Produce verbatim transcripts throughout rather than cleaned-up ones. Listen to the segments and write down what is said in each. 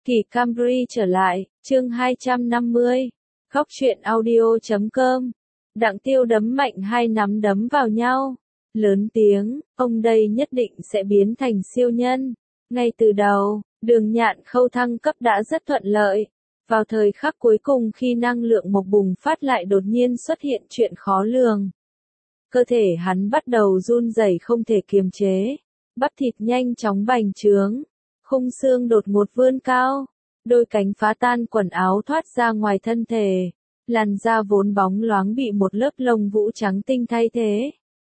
Kỳ Camry trở lại, chương hai trăm năm mươi. Góc truyện audio chấm com. Đặng Tiêu đấm mạnh hai nắm đấm vào nhau. Lớn tiếng, ông đây nhất định sẽ biến thành siêu nhân. Ngay từ đầu, Đường Nhạn Khâu thăng cấp đã rất thuận lợi. Vào thời khắc cuối cùng khi năng lượng một bùng phát lại đột nhiên xuất hiện chuyện khó lường. Cơ thể hắn bắt đầu run rẩy không thể kiềm chế. Bắp thịt nhanh chóng bành trướng. Khung xương đột ngột vươn cao. Đôi cánh phá tan quần áo thoát ra ngoài thân thể. Làn da vốn bóng loáng bị một lớp lông vũ trắng tinh thay thế.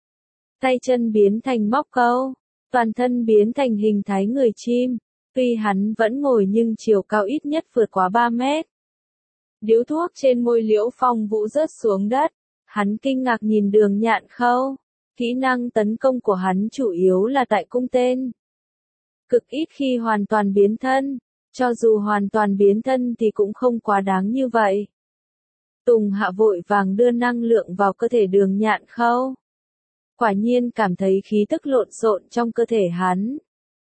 Tay chân biến thành móc câu. Toàn thân biến thành hình thái người chim. Tuy hắn vẫn ngồi nhưng chiều cao ít nhất vượt quá ba mét. Điếu thuốc trên môi Liễu Phong Vũ rớt xuống đất. Hắn kinh ngạc nhìn Đường Nhạn Khâu. Kỹ năng tấn công của hắn chủ yếu là tại cung tên. Cực ít khi hoàn toàn biến thân. Cho dù hoàn toàn biến thân thì cũng không quá đáng như vậy. Tùng Hạ vội vàng đưa năng lượng vào cơ thể Đường Nhạn Khâu. Quả nhiên cảm thấy khí tức lộn xộn trong cơ thể hắn.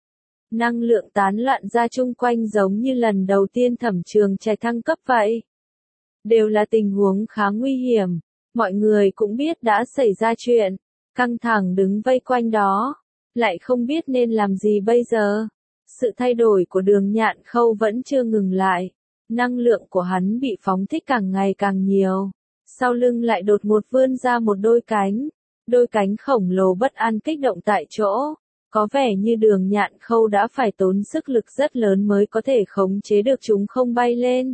Năng lượng tán loạn ra chung quanh giống như lần đầu tiên Thẩm Trường Trạch thăng cấp vậy. Đều là tình huống khá nguy hiểm. Mọi người cũng biết đã xảy ra chuyện. Căng thẳng đứng vây quanh đó. Lại không biết nên làm gì bây giờ. Sự thay đổi của Đường Nhạn Khâu vẫn chưa ngừng lại. Năng lượng của hắn bị phóng thích càng ngày càng nhiều. Sau lưng lại đột ngột vươn ra một đôi cánh. Đôi cánh khổng lồ bất an kích động tại chỗ. Có vẻ như Đường Nhạn Khâu đã phải tốn sức lực rất lớn mới có thể khống chế được chúng không bay lên.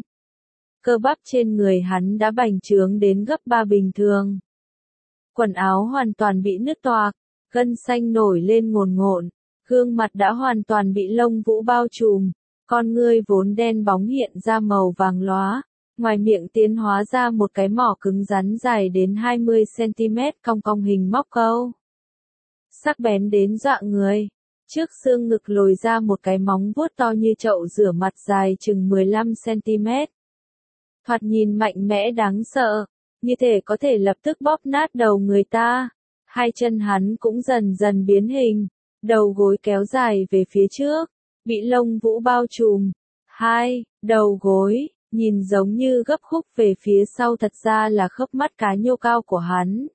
Cơ bắp trên người hắn đã bành trướng đến gấp ba bình thường. Quần áo hoàn toàn bị nứt toạc, gân xanh nổi lên ngồn ngộn. Gương mặt đã hoàn toàn bị lông vũ bao trùm, con ngươi vốn đen bóng hiện ra màu vàng lóa, ngoài miệng tiến hóa ra một cái mỏ cứng rắn dài đến hai mươi xăng-ti-mét cong cong hình móc câu. Sắc bén đến dọa người, trước xương ngực lồi ra một cái móng vuốt to như chậu rửa mặt dài chừng mười lăm xăng-ti-mét. Thoạt nhìn mạnh mẽ đáng sợ, như thể có thể lập tức bóp nát đầu người ta. Hai chân hắn cũng dần dần biến hình. Đầu gối kéo dài về phía trước, bị lông vũ bao trùm. Hai, đầu gối, nhìn giống như gấp khúc về phía sau thật ra là khớp mắt cá nhô cao của hắn.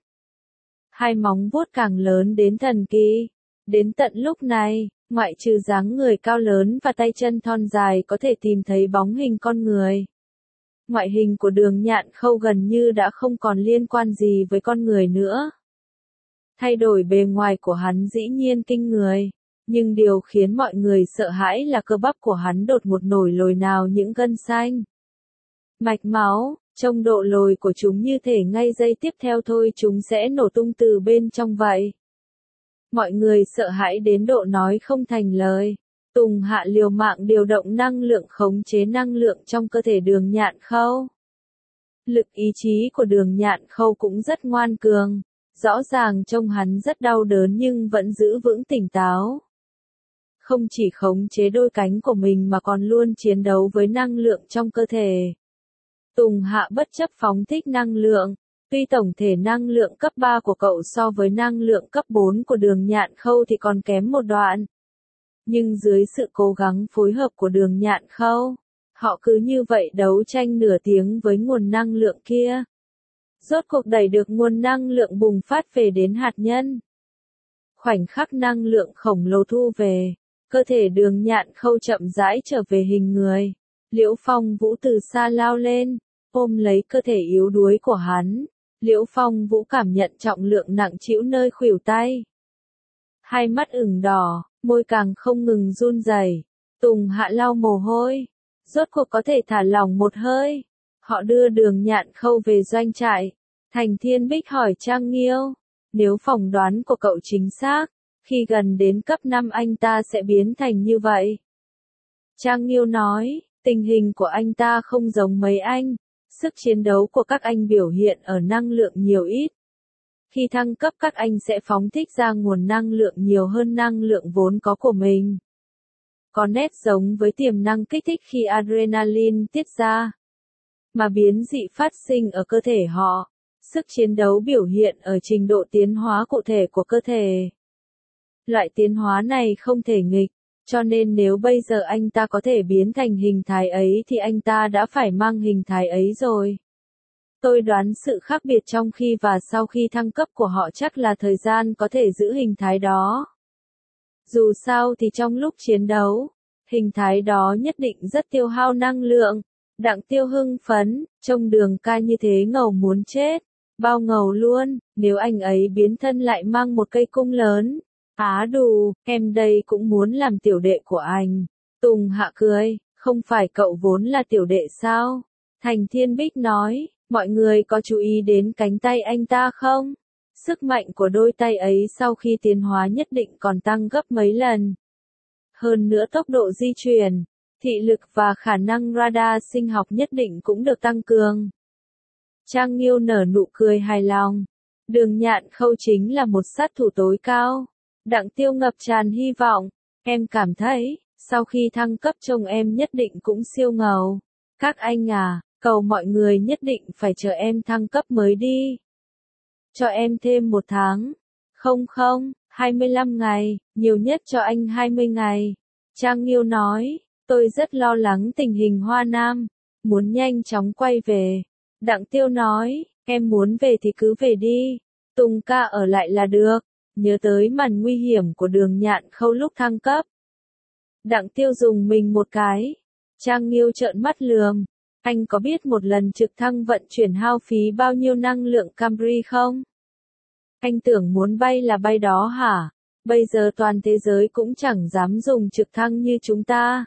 Hai móng vuốt càng lớn đến thần kỳ. Đến tận lúc này, ngoại trừ dáng người cao lớn và tay chân thon dài có thể tìm thấy bóng hình con người. Ngoại hình của Đường Nhạn Khâu gần như đã không còn liên quan gì với con người nữa. Thay đổi bề ngoài của hắn dĩ nhiên kinh người, nhưng điều khiến mọi người sợ hãi là cơ bắp của hắn đột ngột nổi lồi nào những gân xanh. Mạch máu, trông độ lồi của chúng như thể ngay giây tiếp theo thôi chúng sẽ nổ tung từ bên trong vậy. Mọi người sợ hãi đến độ nói không thành lời. Tùng Hạ liều mạng điều động năng lượng khống chế năng lượng trong cơ thể Đường Nhạn Khâu. Lực ý chí của Đường Nhạn Khâu cũng rất ngoan cường. Rõ ràng trông hắn rất đau đớn nhưng vẫn giữ vững tỉnh táo. Không chỉ khống chế đôi cánh của mình mà còn luôn chiến đấu với năng lượng trong cơ thể. Tùng Hạ bất chấp phóng thích năng lượng. Tuy tổng thể năng lượng cấp ba của cậu so với năng lượng cấp bốn của Đường Nhạn Khâu thì còn kém một đoạn. Nhưng dưới sự cố gắng phối hợp của Đường Nhạn Khâu, họ cứ như vậy đấu tranh nửa tiếng với nguồn năng lượng kia. Rốt cuộc đẩy được nguồn năng lượng bùng phát về đến hạt nhân. Khoảnh khắc năng lượng khổng lồ thu về, cơ thể Đường Nhạn Khâu chậm rãi trở về hình người. Liễu Phong Vũ từ xa lao lên, ôm lấy cơ thể yếu đuối của hắn. Liễu Phong Vũ cảm nhận trọng lượng nặng trĩu nơi khuỷu tay. Hai mắt ửng đỏ, môi càng không ngừng run rẩy. Tùng Hạ lau mồ hôi, rốt cuộc có thể thả lỏng một hơi. Họ đưa Đường Nhạn Khâu về doanh trại. Thành Thiên Bích hỏi Trang Nghiêu, nếu phỏng đoán của cậu chính xác, khi gần đến cấp năm anh ta sẽ biến thành như vậy. Trang Nghiêu nói, tình hình của anh ta không giống mấy anh, sức chiến đấu của các anh biểu hiện ở năng lượng nhiều ít. Khi thăng cấp các anh sẽ phóng thích ra nguồn năng lượng nhiều hơn năng lượng vốn có của mình. Có nét giống với tiềm năng kích thích khi adrenaline tiết ra. Mà biến dị phát sinh ở cơ thể họ. Sức chiến đấu biểu hiện ở trình độ tiến hóa cụ thể của cơ thể. Loại tiến hóa này không thể nghịch, Cho nên nếu bây giờ anh ta có thể biến thành hình thái ấy thì anh ta đã phải mang hình thái ấy rồi. Tôi đoán sự khác biệt trong khi và sau khi thăng cấp của họ chắc là thời gian có thể giữ hình thái đó. Dù sao thì trong lúc chiến đấu, hình thái đó nhất định rất tiêu hao năng lượng. Đặng Tiêu hưng phấn, trông Đường ca như thế ngầu muốn chết. Bao ngầu luôn, nếu anh ấy biến thân lại mang một cây cung lớn. Á đù, em đây cũng muốn làm tiểu đệ của anh. Tùng Hạ cười, không phải cậu vốn là tiểu đệ sao? Thành Thiên Bích nói, mọi người có chú ý đến cánh tay anh ta không? Sức mạnh của đôi tay ấy sau khi tiến hóa nhất định còn tăng gấp mấy lần. Hơn nữa tốc độ di chuyển, thị lực và khả năng radar sinh học nhất định cũng được tăng cường. Trang Nghiêu nở nụ cười hài lòng. Đường Nhạn Khâu chính là một sát thủ tối cao. Đặng Tiêu ngập tràn hy vọng. Em cảm thấy, sau khi thăng cấp trông em nhất định cũng siêu ngầu. Các anh à, cầu mọi người nhất định phải chờ em thăng cấp mới đi. Cho em thêm một tháng. Không không, hai mươi lăm ngày, nhiều nhất cho anh hai mươi ngày. Trang Nghiêu nói, tôi rất lo lắng tình hình Hoa Nam, muốn nhanh chóng quay về. Đặng Tiêu nói, em muốn về thì cứ về đi, Tùng ca ở lại là được, nhớ tới màn nguy hiểm của Đường Nhạn Khâu lúc thăng cấp. Đặng Tiêu dùng mình một cái, Trang Nghiêu trợn mắt lườm, anh có biết một lần trực thăng vận chuyển hao phí bao nhiêu năng lượng Camry không? Anh tưởng muốn bay là bay đó hả? Bây giờ toàn thế giới cũng chẳng dám dùng trực thăng như chúng ta.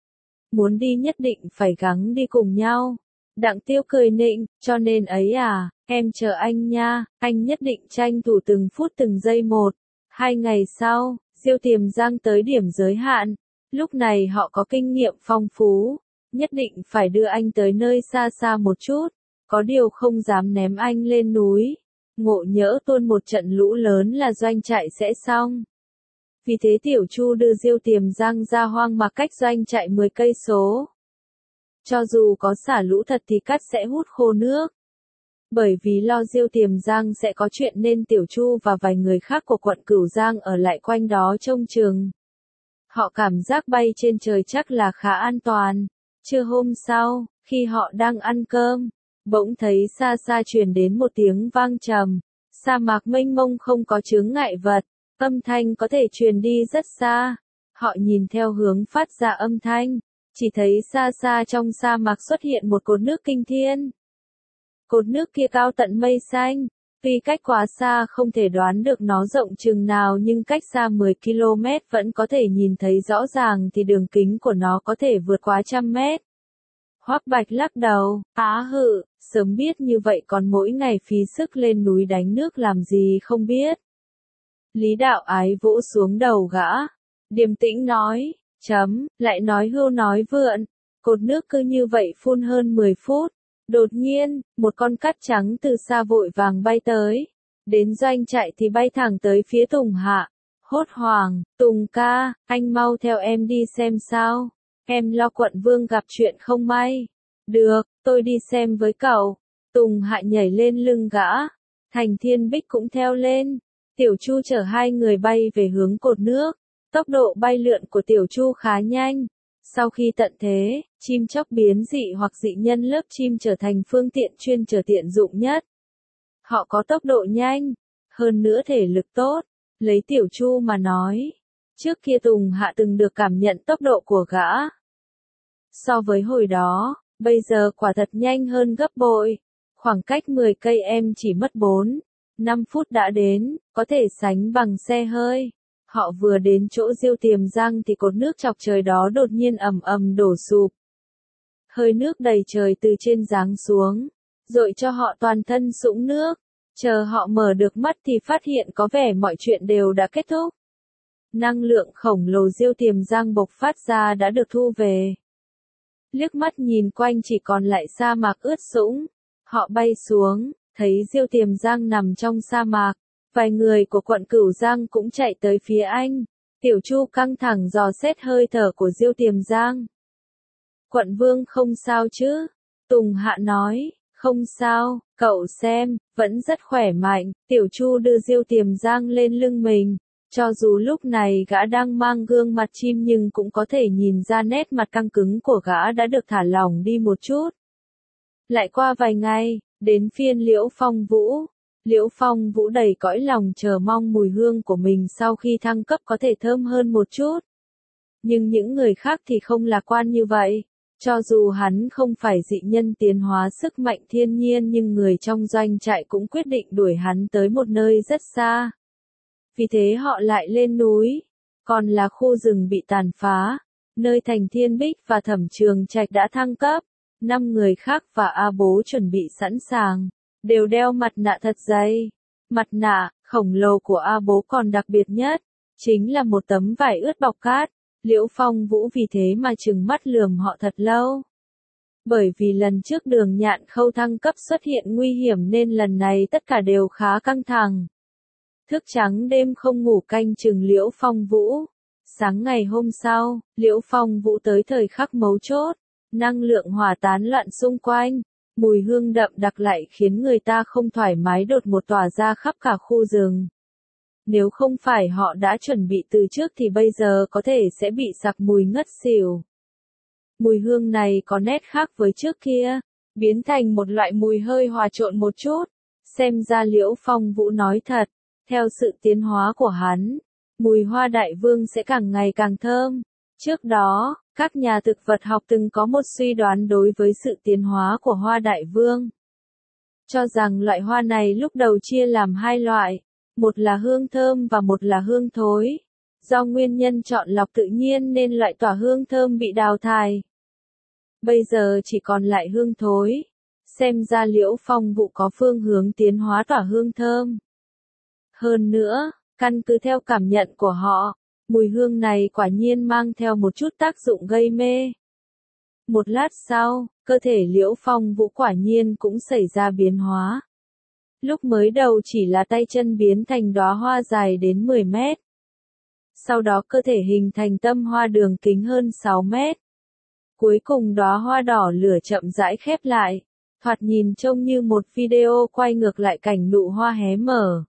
Muốn đi nhất định phải gắng đi cùng nhau. Đặng Tiêu cười nịnh, cho nên ấy à, em chờ anh nha, anh nhất định tranh thủ từng phút từng giây một. Hai ngày sau, Diêu Tiềm Giang tới điểm giới hạn. Lúc này họ có kinh nghiệm phong phú, nhất định phải đưa anh tới nơi xa xa một chút, có điều không dám ném anh lên núi. Ngộ nhỡ tuôn một trận lũ lớn là doanh trại sẽ xong. Vì thế Tiểu Chu đưa Diêu Tiềm Giang ra hoang mạc cách doanh trại mười cây số. Cho dù có xả lũ thật thì cát sẽ hút khô nước. Bởi vì lo Diêu Tiềm Giang sẽ có chuyện nên Tiểu Chu và vài người khác của quận Cửu Giang ở lại quanh đó trông chừng. Họ cảm giác bay trên trời chắc là khá an toàn. Trưa hôm sau, khi họ đang ăn cơm, bỗng thấy xa xa truyền đến một tiếng vang trầm. Sa mạc mênh mông không có chướng ngại vật, âm thanh có thể truyền đi rất xa. Họ nhìn theo hướng phát ra âm thanh, chỉ thấy xa xa trong sa mạc xuất hiện một cột nước kinh thiên. Cột nước kia cao tận mây xanh, tuy cách quá xa không thể đoán được nó rộng chừng nào nhưng cách xa mười ki lô mét vẫn có thể nhìn thấy rõ ràng thì đường kính của nó có thể vượt quá trăm mét. Hoắc Bạch lắc đầu, á hự, sớm biết như vậy còn mỗi ngày phí sức lên núi đánh nước làm gì không biết. Lý Đạo Ái vỗ xuống đầu gã, điềm tĩnh nói, chấm, lại nói hưu nói vượn, cột nước cứ như vậy phun hơn mười phút. Đột nhiên, một con cát trắng từ xa vội vàng bay tới, đến doanh trại thì bay thẳng tới phía Tùng Hạ. Hốt hoảng, Tùng ca, anh mau theo em đi xem sao. Em lo quận vương gặp chuyện không may. Được, tôi đi xem với cậu. Tùng Hạ nhảy lên lưng gã. Thành Thiên Bích cũng theo lên. Tiểu Chu chở hai người bay về hướng cột nước. Tốc độ bay lượn của Tiểu Chu khá nhanh. Sau khi tận thế, chim chóc biến dị hoặc dị nhân lớp chim trở thành phương tiện chuyên trở tiện dụng nhất. Họ có tốc độ nhanh, hơn nữa thể lực tốt. Lấy Tiểu Chu mà nói, trước kia Tùng Hạ từng được cảm nhận tốc độ của gã. So với hồi đó, bây giờ quả thật nhanh hơn gấp bội. Khoảng cách mười cây em chỉ mất bốn, năm phút đã đến, có thể sánh bằng xe hơi. Họ vừa đến chỗ Diêu Tiềm Giang thì cột nước chọc trời đó đột nhiên ầm ầm đổ sụp. Hơi nước đầy trời từ trên giáng xuống, dội cho họ toàn thân sũng nước. Chờ họ mở được mắt thì phát hiện có vẻ mọi chuyện đều đã kết thúc. Năng lượng khổng lồ Diêu Tiềm Giang bộc phát ra đã được thu về. Liếc mắt nhìn quanh chỉ còn lại sa mạc ướt sũng. Họ bay xuống, thấy Diêu Tiềm Giang nằm trong sa mạc. Vài người của quận Cửu Giang cũng chạy tới phía anh. Tiểu Chu căng thẳng dò xét hơi thở của Diêu Tiềm Giang. Quận vương không sao chứ? Tùng Hạ nói, không sao, cậu xem, vẫn rất khỏe mạnh. Tiểu Chu đưa Diêu Tiềm Giang lên lưng mình. Cho dù lúc này gã đang mang gương mặt chim nhưng cũng có thể nhìn ra nét mặt căng cứng của gã đã được thả lỏng đi một chút. Lại qua vài ngày, đến phiên Liễu Phong Vũ. Liễu Phong Vũ đầy cõi lòng chờ mong mùi hương của mình sau khi thăng cấp có thể thơm hơn một chút. Nhưng những người khác thì không lạc quan như vậy. Cho dù hắn không phải dị nhân tiến hóa sức mạnh thiên nhiên nhưng người trong doanh trại cũng quyết định đuổi hắn tới một nơi rất xa. Vì thế họ lại lên núi, còn là khu rừng bị tàn phá, nơi Thành Thiên Bích và Thẩm Trường Trạch đã thăng cấp. Năm người khác và A Bố chuẩn bị sẵn sàng, đều đeo mặt nạ thật dày. Mặt nạ khổng lồ của A Bố còn đặc biệt nhất, chính là một tấm vải ướt bọc cát. Liễu Phong Vũ vì thế mà trừng mắt lườm họ thật lâu. Bởi vì lần trước Đường Nhạn Khâu thăng cấp xuất hiện nguy hiểm nên lần này tất cả đều khá căng thẳng. Thức trắng đêm không ngủ canh chừng Liễu Phong Vũ. Sáng ngày hôm sau, Liễu Phong Vũ tới thời khắc mấu chốt. Năng lượng hỏa tán loạn xung quanh. Mùi hương đậm đặc lại khiến người ta không thoải mái đột một tỏa ra khắp cả khu rừng. Nếu không phải họ đã chuẩn bị từ trước thì bây giờ có thể sẽ bị sặc mùi ngất xỉu. Mùi hương này có nét khác với trước kia, biến thành một loại mùi hơi hòa trộn một chút. Xem ra Liễu Phong Vũ nói thật, theo sự tiến hóa của hắn, mùi hoa đại vương sẽ càng ngày càng thơm. Trước đó, các nhà thực vật học từng có một suy đoán đối với sự tiến hóa của hoa đại vương. Cho rằng loại hoa này lúc đầu chia làm hai loại. Một là hương thơm và một là hương thối. Do nguyên nhân chọn lọc tự nhiên nên loại tỏa hương thơm bị đào thải. Bây giờ chỉ còn lại hương thối. Xem ra Liễu Phong Vũ có phương hướng tiến hóa tỏa hương thơm. Hơn nữa, căn cứ theo cảm nhận của họ, mùi hương này quả nhiên mang theo một chút tác dụng gây mê. Một lát sau, cơ thể Liễu Phong Vũ quả nhiên cũng xảy ra biến hóa. Lúc mới đầu chỉ là tay chân biến thành đóa hoa dài đến mười mét. Sau đó cơ thể hình thành tâm hoa đường kính hơn sáu mét. Cuối cùng đóa hoa đỏ lửa chậm rãi khép lại, thoạt nhìn trông như một video quay ngược lại cảnh nụ hoa hé mở.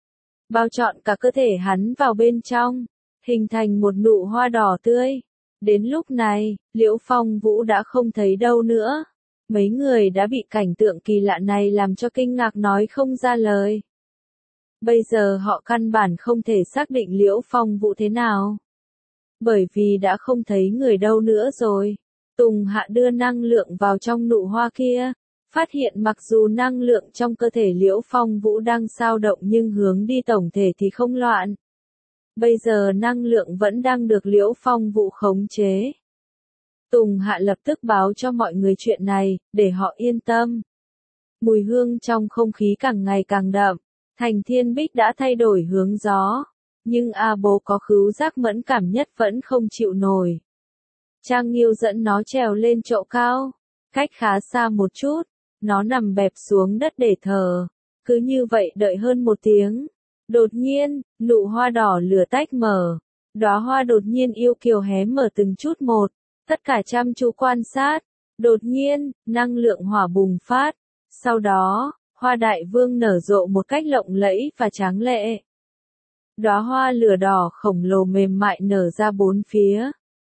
Bao trọn cả cơ thể hắn vào bên trong, hình thành một nụ hoa đỏ tươi. Đến lúc này, Liễu Phong Vũ đã không thấy đâu nữa. Mấy người đã bị cảnh tượng kỳ lạ này làm cho kinh ngạc nói không ra lời. Bây giờ họ căn bản không thể xác định Liễu Phong Vũ thế nào. Bởi vì đã không thấy người đâu nữa rồi. Tùng Hạ đưa năng lượng vào trong nụ hoa kia. Phát hiện mặc dù năng lượng trong cơ thể Liễu Phong Vũ đang dao động nhưng hướng đi tổng thể thì không loạn. Bây giờ năng lượng vẫn đang được Liễu Phong Vũ khống chế. Tùng Hạ lập tức báo cho mọi người chuyện này, để họ yên tâm. Mùi hương trong không khí càng ngày càng đậm. Thành Thiên Bích đã thay đổi hướng gió. Nhưng A Bố có khứu giác mẫn cảm nhất vẫn không chịu nổi. Trang Nghiêu dẫn nó trèo lên chỗ cao. Cách khá xa một chút. Nó nằm bẹp xuống đất để thở. Cứ như vậy đợi hơn một tiếng. Đột nhiên, nụ hoa đỏ lửa tách mở. Đóa hoa đột nhiên yêu kiều hé mở từng chút một. Tất cả chăm chú quan sát. Đột nhiên, năng lượng hỏa bùng phát. Sau đó, hoa đại vương nở rộ một cách lộng lẫy và tráng lệ. Đóa hoa lửa đỏ khổng lồ mềm mại nở ra bốn phía.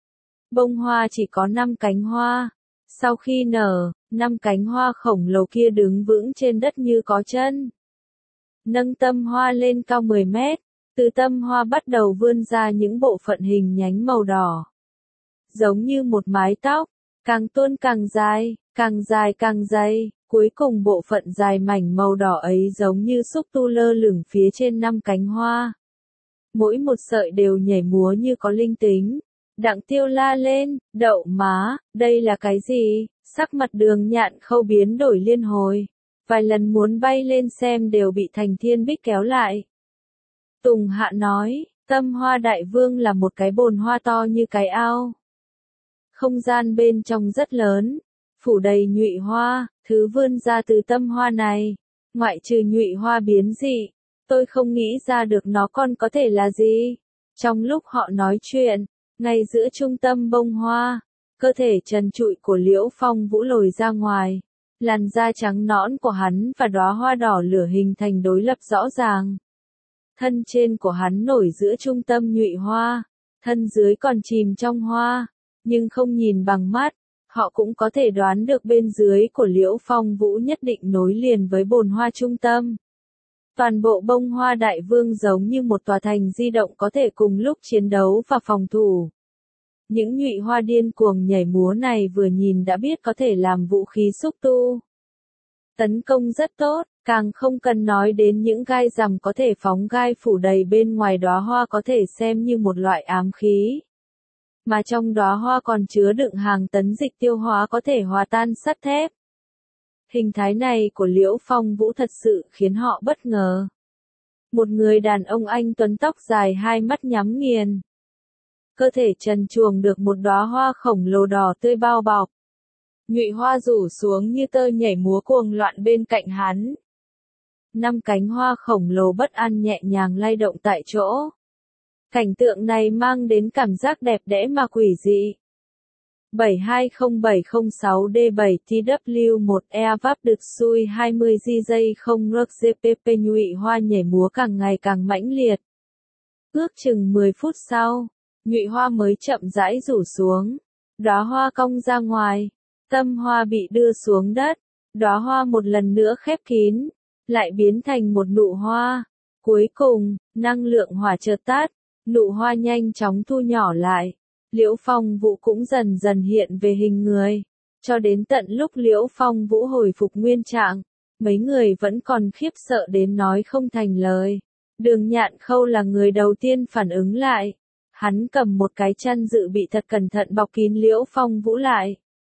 Bông hoa chỉ có năm cánh hoa. Sau khi nở, năm cánh hoa khổng lồ kia đứng vững trên đất như có chân. Nâng tâm hoa lên cao mười mét. Từ tâm hoa bắt đầu vươn ra những bộ phận hình nhánh màu đỏ. Giống như một mái tóc, càng tuôn càng dài, càng dài càng dày, cuối cùng bộ phận dài mảnh màu đỏ ấy giống như xúc tu lơ lửng phía trên năm cánh hoa. Mỗi một sợi đều nhảy múa như có linh tính. Đặng Tiêu la lên, đậu má, đây là cái gì? Sắc mặt Đường Nhạn Khâu biến đổi liên hồi. Vài lần muốn bay lên xem đều bị Thành Thiên Bích kéo lại. Tùng Hạ nói, tâm hoa đại vương là một cái bồn hoa to như cái ao. Không gian bên trong rất lớn, phủ đầy nhụy hoa, thứ vươn ra từ tâm hoa này. Ngoại trừ nhụy hoa biến dị, tôi không nghĩ ra được nó còn có thể là gì. Trong lúc họ nói chuyện, ngay giữa trung tâm bông hoa, cơ thể trần trụi của Liễu Phong Vũ lồi ra ngoài. Làn da trắng nõn của hắn và đóa hoa đỏ lửa hình thành đối lập rõ ràng. Thân trên của hắn nổi giữa trung tâm nhụy hoa, thân dưới còn chìm trong hoa, nhưng không nhìn bằng mắt, họ cũng có thể đoán được bên dưới của Liễu Phong Vũ nhất định nối liền với bồn hoa trung tâm. Toàn bộ bông hoa đại vương giống như một tòa thành di động có thể cùng lúc chiến đấu và phòng thủ. Những nhụy hoa điên cuồng nhảy múa này vừa nhìn đã biết có thể làm vũ khí xúc tu. Tấn công rất tốt, càng không cần nói đến những gai rằm có thể phóng gai phủ đầy bên ngoài đóa hoa có thể xem như một loại ám khí. Mà trong đóa hoa còn chứa đựng hàng tấn dịch tiêu hóa có thể hòa tan sắt thép. Hình thái này của Liễu Phong Vũ thật sự khiến họ bất ngờ. Một người đàn ông anh tuấn tóc dài hai mắt nhắm nghiền. Cơ thể trần truồng được một đóa hoa khổng lồ đỏ tươi bao bọc. Nhụy hoa rủ xuống như tơ nhảy múa cuồng loạn bên cạnh hắn. Năm cánh hoa khổng lồ bất an nhẹ nhàng lay động tại chỗ. Cảnh tượng này mang đến cảm giác đẹp đẽ mà quỷ dị. bảy hai không bảy không sáu D bảy T W một E váp được xui hai mươi G J không R G P P nhụy hoa nhảy múa càng ngày càng mãnh liệt. Ước chừng mười phút sau, nhụy hoa mới chậm rãi rủ xuống. Đóa hoa cong ra ngoài, tâm hoa bị đưa xuống đất, đóa hoa một lần nữa khép kín, lại biến thành một nụ hoa. Cuối cùng, năng lượng hỏa chợt tắt, nụ hoa nhanh chóng thu nhỏ lại. Liễu Phong Vũ cũng dần dần hiện về hình người, cho đến tận lúc Liễu Phong Vũ hồi phục nguyên trạng, mấy người vẫn còn khiếp sợ đến nói không thành lời. Đường Nhạn Khâu là người đầu tiên phản ứng lại, hắn cầm một cái chăn dự bị thật cẩn thận bọc kín Liễu Phong Vũ lại.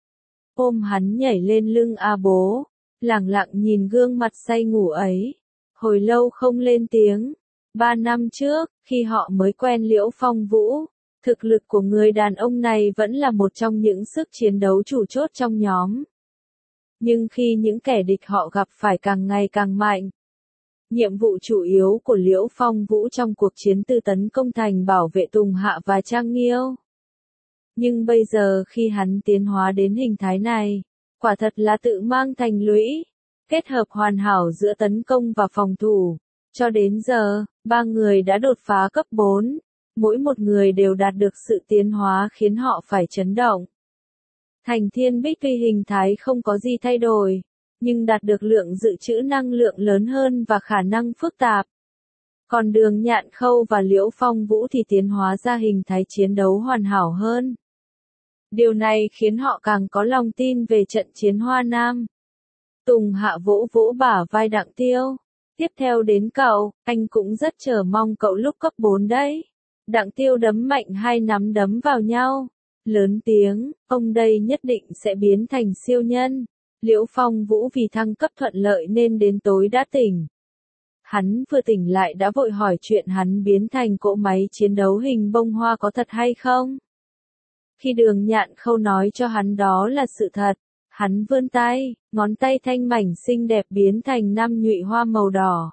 Ôm hắn nhảy lên lưng A Bố, lẳng lặng nhìn gương mặt say ngủ ấy, hồi lâu không lên tiếng. Ba năm trước, khi họ mới quen Liễu Phong Vũ, thực lực của người đàn ông này vẫn là một trong những sức chiến đấu chủ chốt trong nhóm. Nhưng khi những kẻ địch họ gặp phải càng ngày càng mạnh, nhiệm vụ chủ yếu của Liễu Phong Vũ trong cuộc chiến từ tấn công thành bảo vệ Tùng Hạ và Trang Nghiêu. Nhưng bây giờ khi hắn tiến hóa đến hình thái này, quả thật là tự mang thành lũy, kết hợp hoàn hảo giữa tấn công và phòng thủ. Cho đến giờ, ba người đã đột phá cấp bốn. Mỗi một người đều đạt được sự tiến hóa khiến họ phải chấn động. Thành Thiên Bích tuy hình thái không có gì thay đổi, nhưng đạt được lượng dự trữ năng lượng lớn hơn và khả năng phức tạp. Còn Đường Nhạn Khâu và Liễu Phong Vũ thì tiến hóa ra hình thái chiến đấu hoàn hảo hơn. Điều này khiến họ càng có lòng tin về trận chiến Hoa Nam. Tùng Hạ vỗ vỗ bả vai Đặng Tiêu. Tiếp theo đến cậu, anh cũng rất chờ mong cậu lúc cấp bốn đấy. Đặng Tiêu đấm mạnh hai nắm đấm vào nhau. Lớn tiếng, ông đây nhất định sẽ biến thành siêu nhân. Liễu Phong Vũ vì thăng cấp thuận lợi nên đến tối đã tỉnh. Hắn vừa tỉnh lại đã vội hỏi chuyện hắn biến thành cỗ máy chiến đấu hình bông hoa có thật hay không. Khi Đường Nhạn Khâu nói cho hắn đó là sự thật, hắn vươn tay, ngón tay thanh mảnh xinh đẹp biến thành năm nhụy hoa màu đỏ.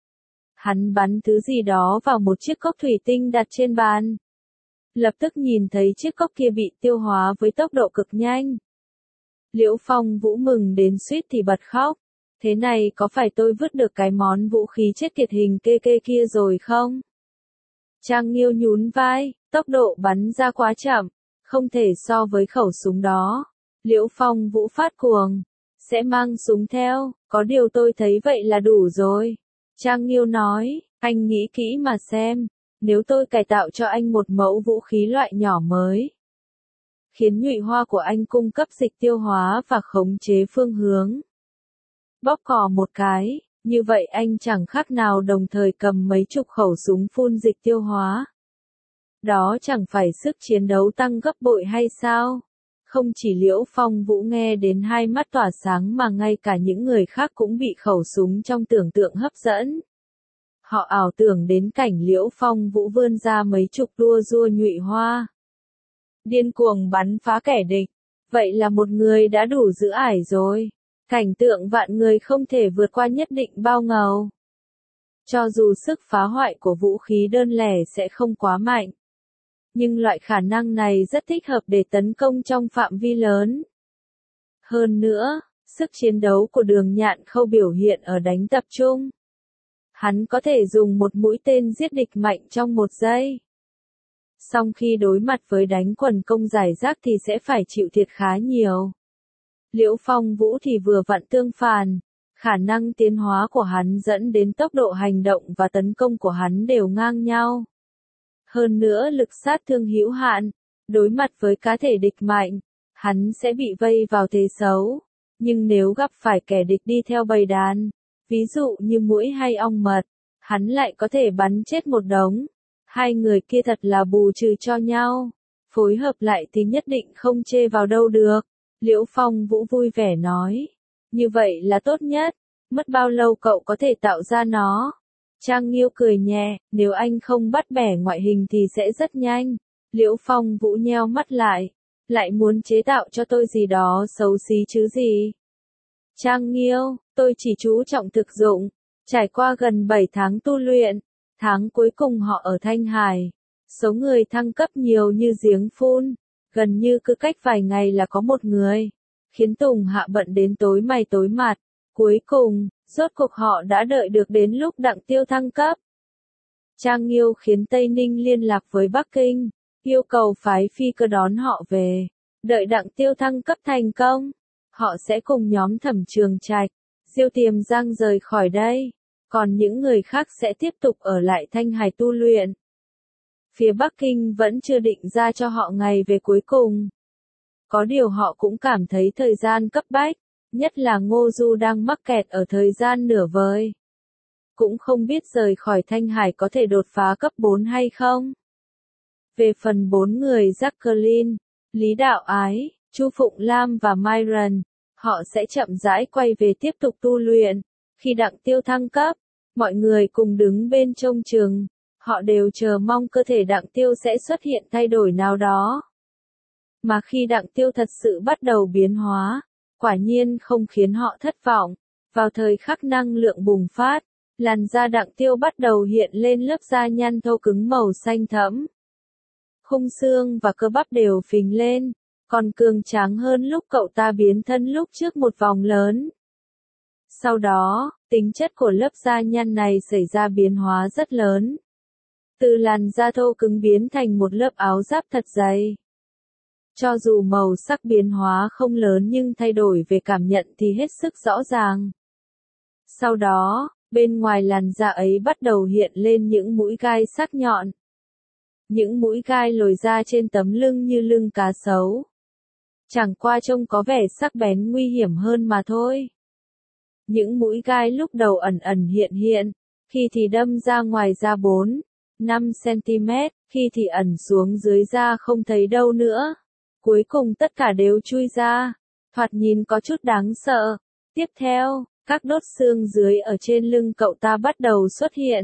Hắn bắn thứ gì đó vào một chiếc cốc thủy tinh đặt trên bàn. Lập tức nhìn thấy chiếc cốc kia bị tiêu hóa với tốc độ cực nhanh. Liễu Phong Vũ mừng đến suýt thì bật khóc. Thế này có phải tôi vứt được cái món vũ khí chết tiệt hình kê kê kia rồi không? Trang Nghiêu nhún vai, tốc độ bắn ra quá chậm, không thể so với khẩu súng đó. Liễu Phong Vũ phát cuồng, sẽ mang súng theo, có điều tôi thấy vậy là đủ rồi. Trang Nghiêu nói, anh nghĩ kỹ mà xem, nếu tôi cải tạo cho anh một mẫu vũ khí loại nhỏ mới, khiến nhụy hoa của anh cung cấp dịch tiêu hóa và khống chế phương hướng. Bóp cò một cái, như vậy anh chẳng khác nào đồng thời cầm mấy chục khẩu súng phun dịch tiêu hóa. Đó chẳng phải sức chiến đấu tăng gấp bội hay sao? Không chỉ Liễu Phong Vũ nghe đến hai mắt tỏa sáng mà ngay cả những người khác cũng bị khẩu súng trong tưởng tượng hấp dẫn. Họ ảo tưởng đến cảnh Liễu Phong Vũ vươn ra mấy chục đua rua nhụy hoa, điên cuồng bắn phá kẻ địch. Vậy là một người đã đủ dữ ải rồi. Cảnh tượng vạn người không thể vượt qua nhất định bao ngầu. Cho dù sức phá hoại của vũ khí đơn lẻ sẽ không quá mạnh, nhưng loại khả năng này rất thích hợp để tấn công trong phạm vi lớn. Hơn nữa, sức chiến đấu của Đường Nhạn Khâu biểu hiện ở đánh tập trung. Hắn có thể dùng một mũi tên giết địch mạnh trong một giây. Song khi đối mặt với đánh quần công giải rác thì sẽ phải chịu thiệt khá nhiều. Liễu Phong Vũ thì vừa vặn tương phản, khả năng tiến hóa của hắn dẫn đến tốc độ hành động và tấn công của hắn đều ngang nhau. Hơn nữa lực sát thương hữu hạn, đối mặt với cá thể địch mạnh, hắn sẽ bị vây vào thế xấu. Nhưng nếu gặp phải kẻ địch đi theo bầy đàn, ví dụ như muỗi hay ong mật, hắn lại có thể bắn chết một đống. Hai người kia thật là bù trừ cho nhau, phối hợp lại thì nhất định không chê vào đâu được. Liễu Phong Vũ vui vẻ nói, như vậy là tốt nhất, mất bao lâu cậu có thể tạo ra nó? Trang Nghiêu cười nhẹ, nếu anh không bắt bẻ ngoại hình thì sẽ rất nhanh. Liễu Phong Vũ nheo mắt lại, lại muốn chế tạo cho tôi gì đó xấu xí chứ gì? Trang Nghiêu, tôi chỉ chú trọng thực dụng, trải qua gần bảy tháng tu luyện, tháng cuối cùng họ ở Thanh Hải, số người thăng cấp nhiều như giếng phun, gần như cứ cách vài ngày là có một người, khiến Tùng Hạ bận đến tối mày tối mặt. Cuối cùng, rốt cuộc họ đã đợi được đến lúc Đặng Tiêu thăng cấp. Trang Nghiêu khiến Tây Ninh liên lạc với Bắc Kinh, yêu cầu phái phi cơ đón họ về. Đợi Đặng Tiêu thăng cấp thành công, họ sẽ cùng nhóm Thẩm Trường Trạch, Diêu Tiềm Giang rời khỏi đây, còn những người khác sẽ tiếp tục ở lại Thanh Hải tu luyện. Phía Bắc Kinh vẫn chưa định ra cho họ ngày về cuối cùng. Có điều họ cũng cảm thấy thời gian cấp bách, nhất là Ngô Du đang mắc kẹt ở thời gian nửa vời. Cũng không biết rời khỏi Thanh Hải có thể đột phá cấp bốn hay không. Về phần bốn người Jacqueline, Lý Đạo Ái, Chu Phụng Lam và Myron, họ sẽ chậm rãi quay về tiếp tục tu luyện. Khi Đặng Tiêu thăng cấp, mọi người cùng đứng bên trông chừng, họ đều chờ mong cơ thể Đặng Tiêu sẽ xuất hiện thay đổi nào đó. Mà khi Đặng Tiêu thật sự bắt đầu biến hóa, quả nhiên không khiến họ thất vọng. Vào thời khắc năng lượng bùng phát, làn da Đặng Tiêu bắt đầu hiện lên lớp da nhăn thô cứng màu xanh thẫm. Khung xương và cơ bắp đều phình lên, còn cường tráng hơn lúc cậu ta biến thân lúc trước một vòng lớn. Sau đó, tính chất của lớp da nhăn này xảy ra biến hóa rất lớn. Từ làn da thô cứng biến thành một lớp áo giáp thật dày. Cho dù màu sắc biến hóa không lớn nhưng thay đổi về cảm nhận thì hết sức rõ ràng. Sau đó, bên ngoài làn da ấy bắt đầu hiện lên những mũi gai sắc nhọn. Những mũi gai lồi ra trên tấm lưng như lưng cá sấu. Chẳng qua trông có vẻ sắc bén nguy hiểm hơn mà thôi. Những mũi gai lúc đầu ẩn ẩn hiện hiện, khi thì đâm ra ngoài da bốn, năm xăng-ti-mét, khi thì ẩn xuống dưới da không thấy đâu nữa. Cuối cùng tất cả đều chui ra, thoạt nhìn có chút đáng sợ. Tiếp theo, các đốt xương dưới ở trên lưng cậu ta bắt đầu xuất hiện.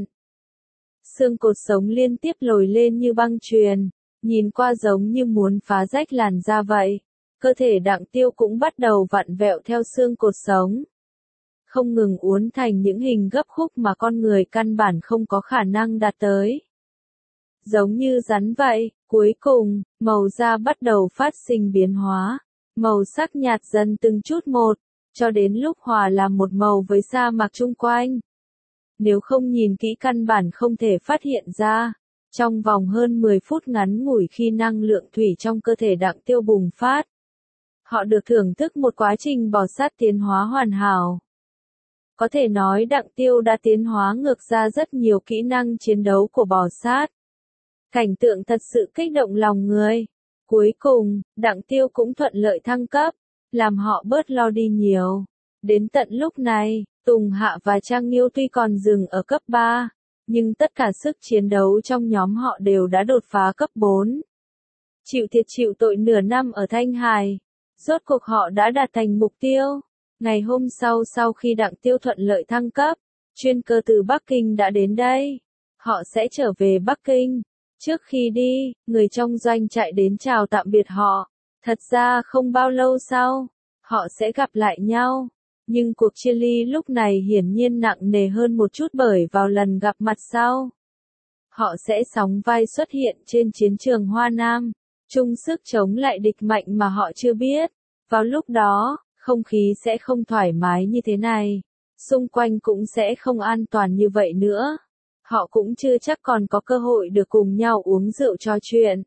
Xương cột sống liên tiếp lồi lên như băng chuyền, nhìn qua giống như muốn phá rách làn da vậy. Cơ thể Đặng Tiêu cũng bắt đầu vặn vẹo theo xương cột sống. Không ngừng uốn thành những hình gấp khúc mà con người căn bản không có khả năng đạt tới. Giống như rắn vậy, cuối cùng, màu da bắt đầu phát sinh biến hóa. Màu sắc nhạt dần từng chút một, cho đến lúc hòa làm một màu với sa mạc chung quanh. Nếu không nhìn kỹ căn bản không thể phát hiện ra. Trong vòng hơn mười phút ngắn ngủi khi năng lượng thủy trong cơ thể Đặng Tiêu bùng phát, họ được thưởng thức một quá trình bò sát tiến hóa hoàn hảo. Có thể nói Đặng Tiêu đã tiến hóa ngược ra rất nhiều kỹ năng chiến đấu của bò sát. Cảnh tượng thật sự kích động lòng người. Cuối cùng, Đặng Tiêu cũng thuận lợi thăng cấp, làm họ bớt lo đi nhiều. Đến tận lúc này, Tùng Hạ và Trang Nghiêu tuy còn dừng ở cấp ba, nhưng tất cả sức chiến đấu trong nhóm họ đều đã đột phá cấp bốn. Chịu thiệt chịu tội nửa năm ở Thanh Hải, rốt cuộc họ đã đạt thành mục tiêu. Ngày hôm sau sau khi Đặng Tiêu thuận lợi thăng cấp, chuyên cơ từ Bắc Kinh đã đến đây. Họ sẽ trở về Bắc Kinh. Trước khi đi, người trong doanh trại đến chào tạm biệt họ. Thật ra không bao lâu sau, họ sẽ gặp lại nhau. Nhưng cuộc chia ly lúc này hiển nhiên nặng nề hơn một chút bởi vào lần gặp mặt sau. Họ sẽ sóng vai xuất hiện trên chiến trường Hoa Nam, chung sức chống lại địch mạnh mà họ chưa biết. Vào lúc đó, không khí sẽ không thoải mái như thế này. xung quanh cũng sẽ không an toàn như vậy nữa. Họ cũng chưa chắc còn có cơ hội được cùng nhau uống rượu trò chuyện.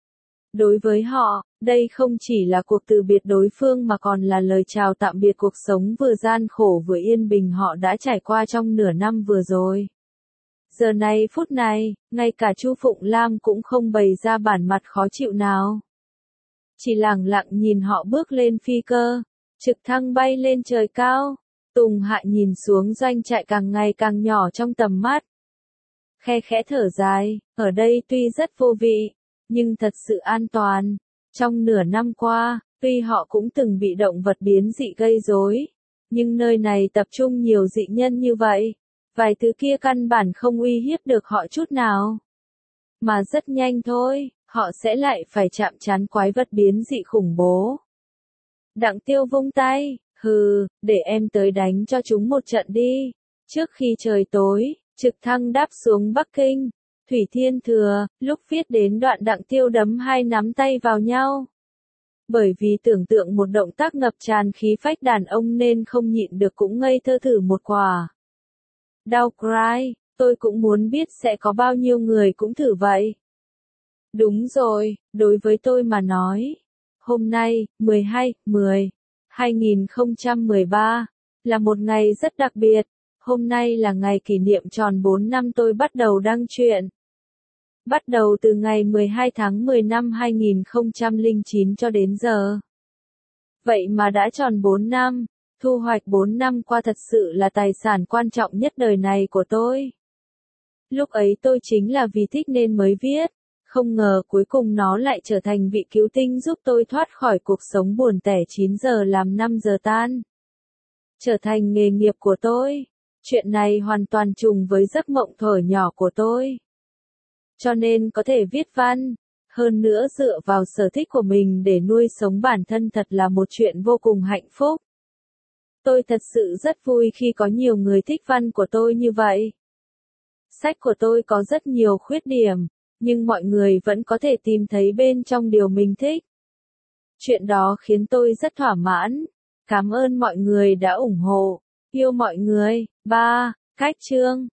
Đối với họ, đây không chỉ là cuộc từ biệt đối phương mà còn là lời chào tạm biệt cuộc sống vừa gian khổ vừa yên bình họ đã trải qua trong nửa năm vừa rồi. Giờ này phút này, ngay cả Chu Phụng Lam cũng không bày ra bản mặt khó chịu nào. Chỉ lẳng lặng nhìn họ bước lên phi cơ, trực thăng bay lên trời cao. Tùng Hạ nhìn xuống doanh trại càng ngày càng nhỏ trong tầm mắt. Khe khẽ thở dài, ở đây tuy rất vô vị, nhưng thật sự an toàn. Trong nửa năm qua, tuy họ cũng từng bị động vật biến dị gây rối, nhưng nơi này tập trung nhiều dị nhân như vậy, vài thứ kia căn bản không uy hiếp được họ chút nào. Mà rất nhanh thôi, họ sẽ lại phải chạm trán quái vật biến dị khủng bố. Đặng Tiêu vung tay, hừ, để em tới đánh cho chúng một trận đi. Trước khi trời tối, trực thăng đáp xuống Bắc Kinh. Thủy Thiên Thừa, lúc viết đến đoạn Đặng Tiêu đấm hai nắm tay vào nhau. Bởi vì tưởng tượng một động tác ngập tràn khí phách đàn ông nên không nhịn được cũng ngây thơ thử một quả. Đau cry, tôi cũng muốn biết sẽ có bao nhiêu người cũng thử vậy. Đúng rồi, đối với tôi mà nói, hôm nay, mười hai, mười, hai nghìn không trăm mười ba, là một ngày rất đặc biệt. Hôm nay là ngày kỷ niệm tròn bốn năm tôi bắt đầu đăng truyện. Bắt đầu từ ngày mười hai tháng mười năm hai nghìn không trăm lẻ chín cho đến giờ. Vậy mà đã tròn bốn năm, thu hoạch bốn năm qua thật sự là tài sản quan trọng nhất đời này của tôi. Lúc ấy tôi chính là vì thích nên mới viết, không ngờ cuối cùng nó lại trở thành vị cứu tinh giúp tôi thoát khỏi cuộc sống buồn tẻ chín giờ làm năm giờ tan. Trở thành nghề nghiệp của tôi. Chuyện này hoàn toàn trùng với giấc mộng thuở nhỏ của tôi. Cho nên có thể viết văn, hơn nữa dựa vào sở thích của mình để nuôi sống bản thân thật là một chuyện vô cùng hạnh phúc. Tôi thật sự rất vui khi có nhiều người thích văn của tôi như vậy. Sách của tôi có rất nhiều khuyết điểm, nhưng mọi người vẫn có thể tìm thấy bên trong điều mình thích. Chuyện đó khiến tôi rất thỏa mãn. Cảm ơn mọi người đã ủng hộ. Yêu mọi người. ba. Cách chương